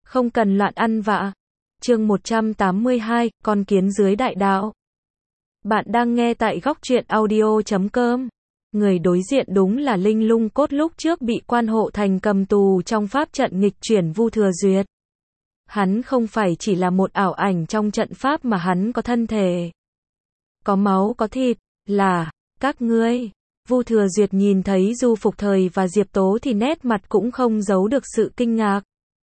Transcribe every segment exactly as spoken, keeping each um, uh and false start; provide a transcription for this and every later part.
Không cần loạn ăn vạ. Chương một trăm tám mươi hai, con kiến dưới đại đạo. Bạn đang nghe tại góc truyện audio chấm com. Người đối diện đúng là Linh Lung Cốt lúc trước bị quan hộ thành cầm tù trong pháp trận nghịch chuyển Vu Thừa Duyệt. Hắn không phải chỉ là một ảo ảnh trong trận pháp mà hắn có thân thể. Có máu có thịt, là, các ngươi. Vu Thừa Duyệt nhìn thấy Du Phục Thời và Diệp Tố thì nét mặt cũng không giấu được sự kinh ngạc.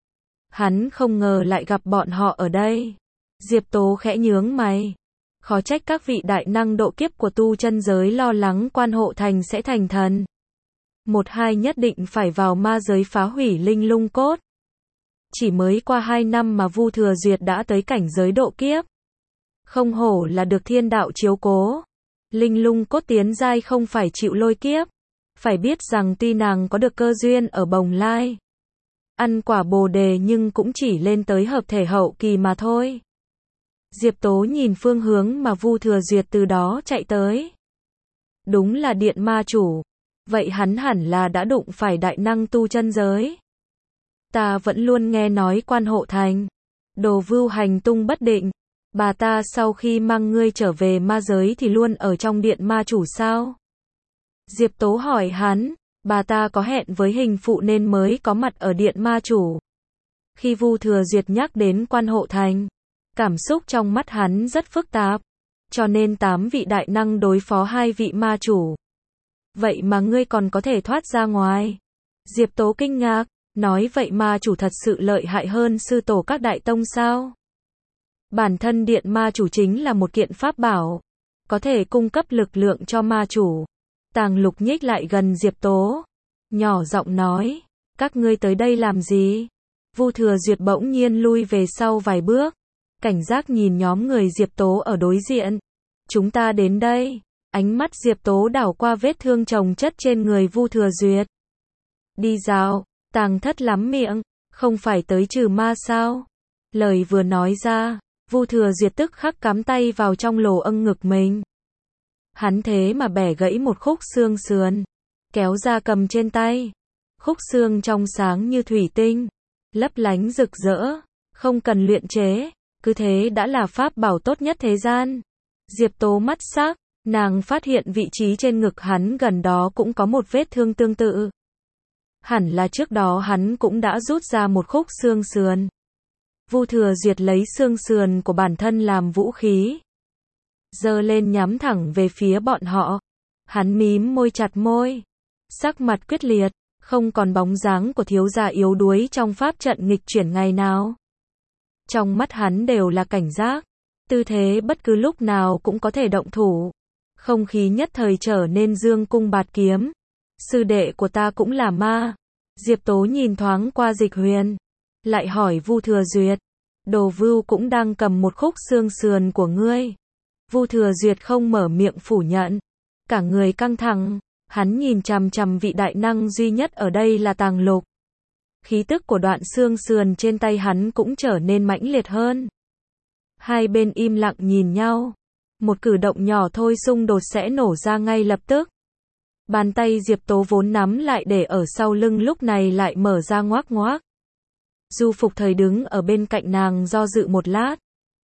Hắn không ngờ lại gặp bọn họ ở đây. Diệp Tố khẽ nhướng mày. Khó trách các vị đại năng độ kiếp của tu chân giới lo lắng quan hộ thành sẽ thành thần. Một hai nhất định phải vào ma giới phá hủy Linh Lung Cốt. Chỉ mới qua hai năm mà Vu Thừa Duyệt đã tới cảnh giới độ kiếp. Không hổ là được thiên đạo chiếu cố. Linh Lung Cốt tiến giai không phải chịu lôi kiếp. Phải biết rằng tuy nàng có được cơ duyên ở Bồng Lai, ăn quả bồ đề nhưng cũng chỉ lên tới hợp thể hậu kỳ mà thôi. Diệp Tố nhìn phương hướng mà Vu Thừa Duyệt từ đó chạy tới. Đúng là điện ma chủ. Vậy hắn hẳn là đã đụng phải đại năng tu chân giới. Ta vẫn luôn nghe nói quan hộ thành Đồ Vưu hành tung bất định. Bà ta sau khi mang ngươi trở về ma giới thì luôn ở trong điện ma chủ sao? Diệp Tố hỏi hắn. Bà ta có hẹn với hình phụ nên mới có mặt ở điện ma chủ. Khi Vu Thừa Duyệt nhắc đến quan hộ thành, cảm xúc trong mắt hắn rất phức tạp. Cho nên tám vị đại năng đối phó hai vị ma chủ. Vậy mà ngươi còn có thể thoát ra ngoài. Diệp Tố kinh ngạc, nói vậy ma chủ thật sự lợi hại hơn sư tổ các đại tông sao? Bản thân điện ma chủ chính là một kiện pháp bảo, có thể cung cấp lực lượng cho ma chủ. Tàng Lục nhích lại gần Diệp Tố, nhỏ giọng nói, các ngươi tới đây làm gì? Vu Thừa Duyệt bỗng nhiên lui về sau vài bước, cảnh giác nhìn nhóm người Diệp Tố ở đối diện. Chúng ta đến đây. Ánh mắt Diệp Tố đảo qua vết thương chồng chất trên người Vu Thừa Duyệt. Đi dạo, Tàng Thất lắm miệng, không phải tới trừ ma sao? Lời vừa nói ra, Vu Thừa Duyệt tức khắc cắm tay vào trong lỗ âng ngực mình. Hắn thế mà bẻ gãy một khúc xương sườn, kéo ra cầm trên tay. Khúc xương trong sáng như thủy tinh, lấp lánh rực rỡ, không cần luyện chế, cứ thế đã là pháp bảo tốt nhất thế gian. Diệp Tố mắt sắc, nàng phát hiện vị trí trên ngực hắn gần đó cũng có một vết thương tương tự. Hẳn là trước đó hắn cũng đã rút ra một khúc xương sườn. Vu Thừa Duyệt lấy xương sườn của bản thân làm vũ khí, giơ lên nhắm thẳng về phía bọn họ. Hắn mím môi chặt môi, sắc mặt quyết liệt, không còn bóng dáng của thiếu gia yếu đuối trong pháp trận nghịch chuyển ngày nào. Trong mắt hắn đều là cảnh giác, tư thế bất cứ lúc nào cũng có thể động thủ. Không khí nhất thời trở nên dương cung bạt kiếm. Sư đệ của ta cũng là ma. Diệp Tố nhìn thoáng qua Dịch Huyền, lại hỏi Vu Thừa Duyệt, Đồ Vưu cũng đang cầm một khúc xương sườn của ngươi. Vu Thừa Duyệt không mở miệng phủ nhận, cả người căng thẳng, hắn nhìn chằm chằm vị đại năng duy nhất ở đây là Tàng Lục. Khí tức của đoạn xương sườn trên tay hắn cũng trở nên mãnh liệt hơn. Hai bên im lặng nhìn nhau, một cử động nhỏ thôi xung đột sẽ nổ ra ngay lập tức. Bàn tay Diệp Tố vốn nắm lại để ở sau lưng lúc này lại mở ra ngoác ngoác. Du Phục Thời đứng ở bên cạnh nàng do dự một lát,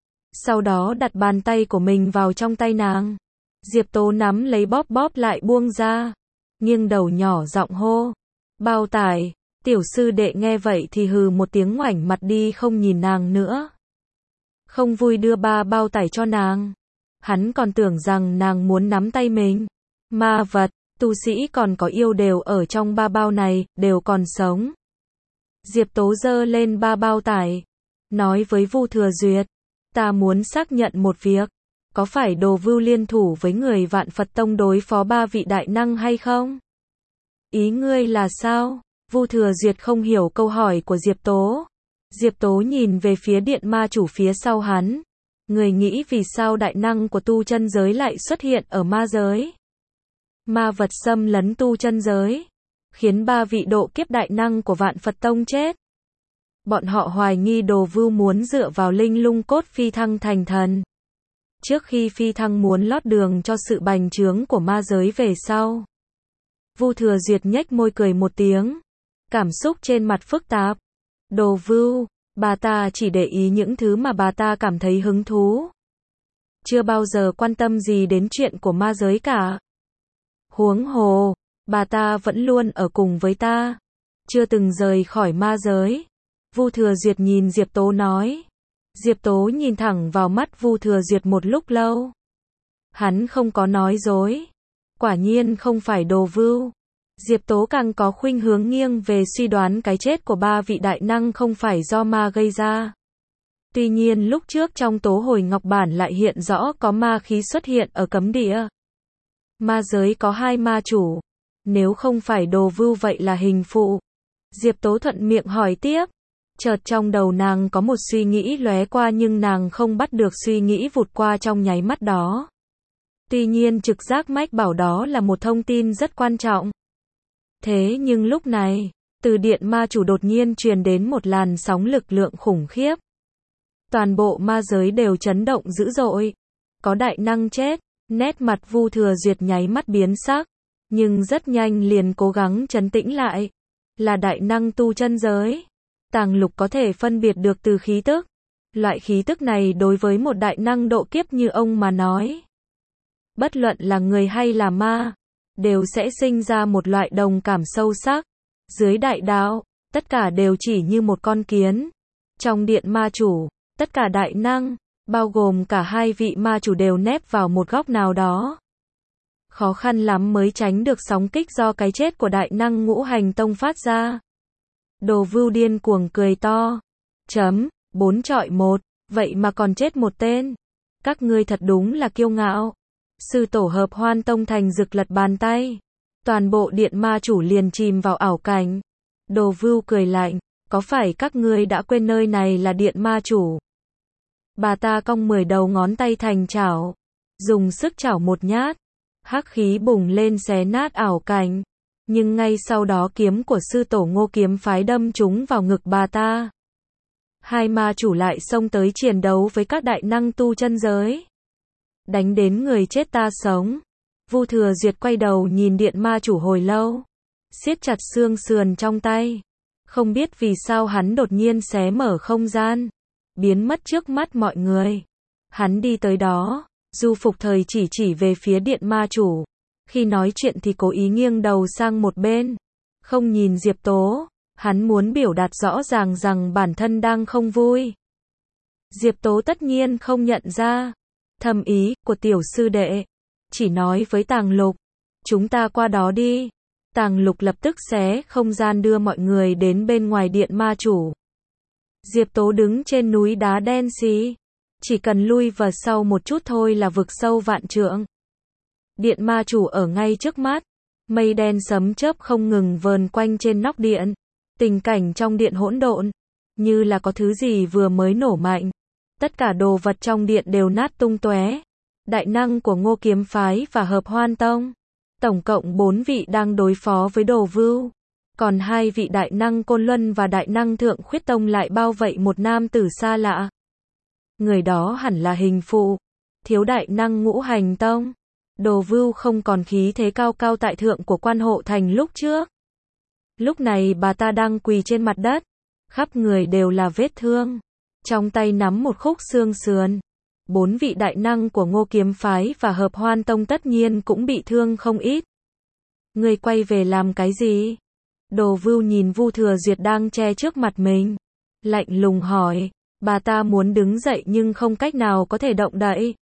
sau đó đặt bàn tay của mình vào trong tay nàng. Diệp Tố nắm lấy bóp bóp lại buông ra, nghiêng đầu nhỏ giọng hô, bao tải. Tiểu sư đệ nghe vậy thì hừ một tiếng ngoảnh mặt đi không nhìn nàng nữa. Không vui đưa ba bao tải cho nàng. Hắn còn tưởng rằng nàng muốn nắm tay mình. Ma vật, tu sĩ còn có yêu đều ở trong ba bao này, đều còn sống. Diệp Tố giơ lên ba bao tải, nói với Vu Thừa Duyệt, ta muốn xác nhận một việc, có phải Đồ Vưu liên thủ với người Vạn Phật Tông đối phó ba vị đại năng hay không? Ý ngươi là sao? Vu Thừa Duyệt không hiểu câu hỏi của Diệp Tố. Diệp Tố nhìn về phía điện ma chủ phía sau hắn. Người nghĩ vì sao đại năng của tu chân giới lại xuất hiện ở ma giới? Ma vật xâm lấn tu chân giới, khiến ba vị độ kiếp đại năng của Vạn Phật Tông chết. Bọn họ hoài nghi Đồ Vưu muốn dựa vào Linh Lung Cốt phi thăng thành thần. Trước khi phi thăng muốn lót đường cho sự bành trướng của ma giới về sau. Vu Thừa Duyệt nhếch môi cười một tiếng, cảm xúc trên mặt phức tạp. Đồ Vưu, Bà ta chỉ để ý những thứ mà bà ta cảm thấy hứng thú. Chưa bao giờ quan tâm gì đến chuyện của ma giới cả. Huống hồ, bà ta vẫn luôn ở cùng với ta. Chưa từng rời khỏi ma giới. Vu Thừa Duyệt nhìn Diệp Tố nói. Diệp Tố nhìn thẳng vào mắt Vu Thừa Duyệt một lúc lâu. Hắn không có nói dối. Quả nhiên không phải đồ vưu. Diệp Tố càng có khuynh hướng nghiêng về suy đoán cái chết của ba vị đại năng không phải do ma gây ra. Tuy nhiên lúc trước trong Tố Hồi Ngọc Bản lại hiện rõ có ma khí xuất hiện ở cấm địa. Ma giới có hai ma chủ. Nếu không phải đồ vưu vậy là hình phụ. Diệp Tố thuận miệng hỏi tiếp. Chợt trong đầu nàng có một suy nghĩ lóe qua nhưng nàng không bắt được suy nghĩ vụt qua trong nháy mắt đó. Tuy nhiên trực giác mách bảo đó là một thông tin rất quan trọng. Thế nhưng lúc này, từ điện ma chủ đột nhiên truyền đến một làn sóng lực lượng khủng khiếp. Toàn bộ ma giới đều chấn động dữ dội. Có đại năng chết, nét mặt Vu Thừa Duyệt nháy mắt biến sắc. Nhưng rất nhanh liền cố gắng trấn tĩnh lại. Là đại năng tu chân giới. Tàng Lục có thể phân biệt được từ khí tức. Loại khí tức này đối với một đại năng độ kiếp như ông mà nói. Bất luận là người hay là ma, đều sẽ sinh ra một loại đồng cảm sâu sắc. Dưới đại đạo, tất cả đều chỉ như một con kiến. Trong điện ma chủ, tất cả đại năng, bao gồm cả hai vị ma chủ đều nép vào một góc nào đó. Khó khăn lắm mới tránh được sóng kích do cái chết của đại năng Ngũ Hành Tông phát ra. Đồ Vưu điên cuồng cười to. Chấm, bốn chọi một, vậy mà còn chết một tên. Các ngươi thật đúng là kiêu ngạo. Sư tổ Hợp Hoan Tông thành rực lật bàn tay. Toàn bộ điện ma chủ liền chìm vào ảo cảnh. Đồ Vưu cười lạnh, có phải các ngươi đã quên nơi này là điện ma chủ? Bà ta cong mười đầu ngón tay thành chảo, dùng sức chảo một nhát, hắc khí bùng lên xé nát ảo cảnh. Nhưng ngay sau đó kiếm của sư tổ Ngô kiếm phái đâm trúng vào ngực bà ta. Hai ma chủ lại xông tới chiến đấu với các đại năng tu chân giới. Đánh đến người chết ta sống. Vu Thừa Duyệt quay đầu nhìn điện ma chủ hồi lâu. Siết chặt xương sườn trong tay. Không biết vì sao hắn đột nhiên xé mở không gian. Biến mất trước mắt mọi người. Hắn đi tới đó. Du Phục Thời chỉ chỉ về phía điện ma chủ. Khi nói chuyện thì cố ý nghiêng đầu sang một bên. Không nhìn Diệp Tố. Hắn muốn biểu đạt rõ ràng rằng bản thân đang không vui. Diệp Tố tất nhiên không nhận ra thầm ý của tiểu sư đệ. Chỉ nói với Tàng Lục. Chúng ta qua đó đi. Tàng Lục lập tức xé không gian đưa mọi người đến bên ngoài điện ma chủ. Diệp Tố đứng trên núi đá đen xí. Chỉ cần lui vào sau một chút thôi là vực sâu vạn trượng. Điện ma chủ ở ngay trước mắt. Mây đen sấm chớp không ngừng vờn quanh trên nóc điện. Tình cảnh trong điện hỗn độn. Như là có thứ gì vừa mới nổ mạnh. Tất cả đồ vật trong điện đều nát tung tóe. Đại năng của Ngô Kiếm Phái và Hợp Hoan Tông. Tổng cộng bốn vị đang đối phó với Đồ Vưu. Còn hai vị đại năng Côn Luân và đại năng Thượng Khuyết Tông lại bao vây một nam tử xa lạ. Người đó hẳn là hình phụ. Thiếu đại năng Ngũ Hành Tông. Đồ Vưu không còn khí thế cao cao tại thượng của Quan Hộ Thành lúc trước. Lúc này bà ta đang quỳ trên mặt đất. Khắp người đều là vết thương. Trong tay nắm một khúc xương sườn. Bốn vị đại năng của Ngô Kiếm Phái và Hợp Hoan Tông tất nhiên cũng bị thương không ít. Người quay về làm cái gì? Đồ Vưu nhìn Vu Thừa Duyệt đang che trước mặt mình. Lạnh lùng hỏi. Bà ta muốn đứng dậy nhưng không cách nào có thể động đậy.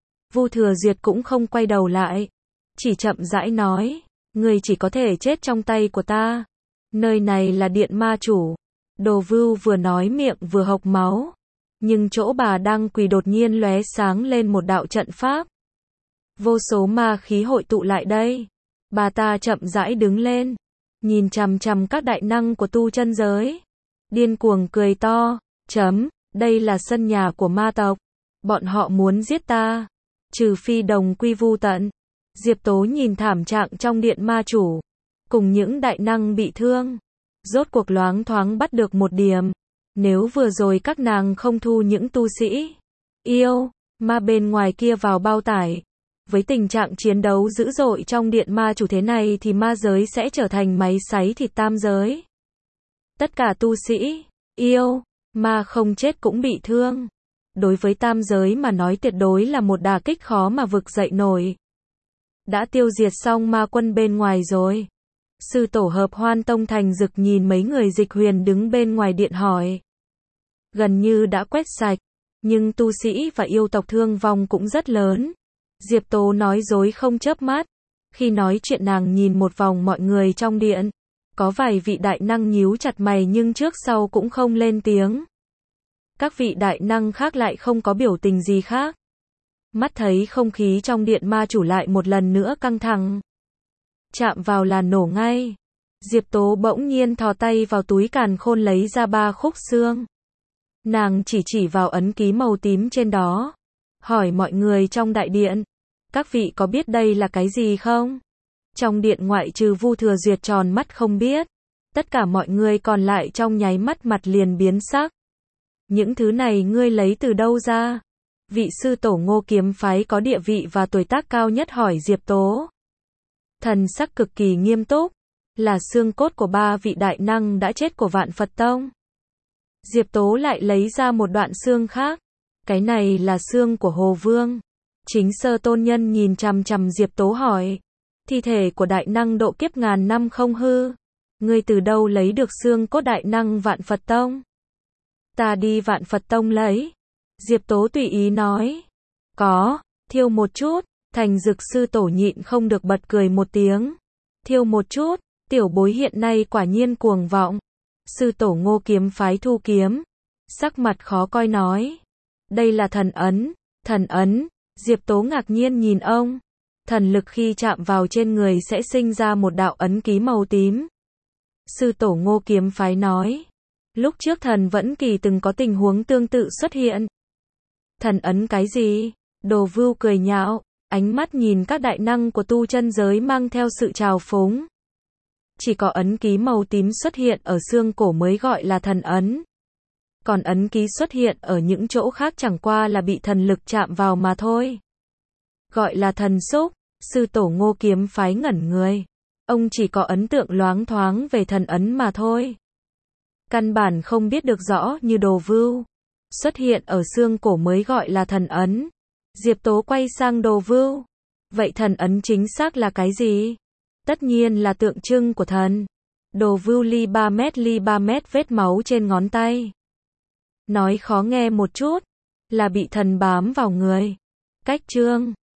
Vu Thừa Duyệt cũng không quay đầu lại. Chỉ chậm rãi nói. Người chỉ có thể chết trong tay của ta. Nơi này là điện ma chủ. Đồ Vưu vừa nói miệng vừa hộc máu. Nhưng chỗ bà đang quỳ đột nhiên lóe sáng lên một đạo trận pháp. Vô số ma khí hội tụ lại đây. Bà ta chậm rãi đứng lên. Nhìn chằm chằm các đại năng của tu chân giới. Điên cuồng cười to. Chấm, đây là sân nhà của ma tộc. Bọn họ muốn giết ta. Trừ phi đồng quy vu tận. Diệp Tố nhìn thảm trạng trong điện ma chủ. Cùng những đại năng bị thương. Rốt cuộc loáng thoáng bắt được một điểm. Nếu vừa rồi các nàng không thu những tu sĩ yêu ma bên ngoài kia vào bao tải, với tình trạng chiến đấu dữ dội trong điện ma chủ thế này thì ma giới sẽ trở thành máy sấy thịt tam giới. Tất cả tu sĩ yêu ma không chết cũng bị thương. Đối với tam giới mà nói tuyệt đối là một đả kích khó mà vực dậy nổi. Đã tiêu diệt xong ma quân bên ngoài rồi. Sư tổ Hợp Hoan Tông Thành Dực nhìn mấy người dịch huyền đứng bên ngoài điện hỏi. Gần như đã quét sạch, nhưng tu sĩ và yêu tộc thương vong cũng rất lớn. Diệp Tố nói dối không chớp mắt. Khi nói chuyện nàng nhìn một vòng mọi người trong điện. Có vài vị đại năng nhíu chặt mày nhưng trước sau cũng không lên tiếng. Các vị đại năng khác lại không có biểu tình gì khác. Mắt thấy không khí trong điện ma chủ lại một lần nữa căng thẳng. Chạm vào là nổ ngay. Diệp Tố bỗng nhiên thò tay vào túi càn khôn lấy ra ba khúc xương. Nàng chỉ chỉ vào ấn ký màu tím trên đó. Hỏi mọi người trong đại điện. Các vị có biết đây là cái gì không? Trong điện ngoại trừ Vu Thừa Duyệt tròn mắt không biết. Tất cả mọi người còn lại trong nháy mắt mặt liền biến sắc. Những thứ này ngươi lấy từ đâu ra? Vị sư tổ Ngô Kiếm phái có địa vị và tuổi tác cao nhất hỏi Diệp Tố. Thần sắc cực kỳ nghiêm túc. Là xương cốt của ba vị đại năng đã chết của Vạn Phật Tông. Diệp Tố lại lấy ra một đoạn xương khác. Cái này là xương của Hồ Vương. Chính Sơ Tôn Nhân nhìn chằm chằm Diệp Tố hỏi. Thi thể của đại năng độ kiếp ngàn năm không hư. Ngươi từ đâu lấy được xương cốt đại năng Vạn Phật Tông? Ta đi Vạn Phật Tông lấy. Diệp Tố tùy ý nói. Có, thiêu một chút. Thành Dực sư tổ nhịn không được bật cười một tiếng. Thiêu một chút, tiểu bối hiện nay quả nhiên cuồng vọng. Sư tổ Ngô Kiếm phái thu kiếm. Sắc mặt khó coi nói. Đây là thần ấn. Thần ấn. Diệp Tố ngạc nhiên nhìn ông. Thần lực khi chạm vào trên người sẽ sinh ra một đạo ấn ký màu tím. Sư tổ Ngô Kiếm phái nói. Lúc trước thần vẫn kỳ từng có tình huống tương tự xuất hiện. Thần ấn cái gì? Đồ Vưu cười nhạo, ánh mắt nhìn các đại năng của tu chân giới mang theo sự trào phúng. Chỉ có ấn ký màu tím xuất hiện ở xương cổ mới gọi là thần ấn. Còn ấn ký xuất hiện ở những chỗ khác chẳng qua là bị thần lực chạm vào mà thôi. Gọi là thần xúc. Sư tổ Ngô Kiếm phái ngẩn người. Ông chỉ có ấn tượng loáng thoáng về thần ấn mà thôi. Căn bản không biết được rõ như Đồ Vưu. Xuất hiện ở xương cổ mới gọi là thần ấn. Diệp Tố quay sang Đồ Vưu. Vậy thần ấn chính xác là cái gì? Tất nhiên là tượng trưng của thần. Đồ Vưu ly ba mét ly ba mét vết máu trên ngón tay. Nói khó nghe một chút. Là bị thần bám vào người. Cách trương.